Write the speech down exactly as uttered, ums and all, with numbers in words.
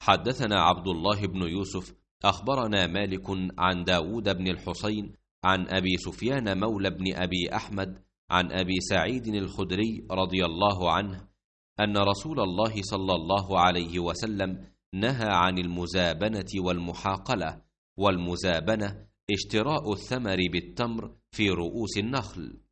حدثنا عبد الله بن يوسف أخبرنا مالك عن داود بن الحصين عن أبي سفيان مولى بن أبي أحمد عن أبي سعيد الخدري رضي الله عنه أن رسول الله صلى الله عليه وسلم نهى عن المزابنة والمحاقلة. والمزابنة اشتراء الثمر بالتمر في رؤوس النخل.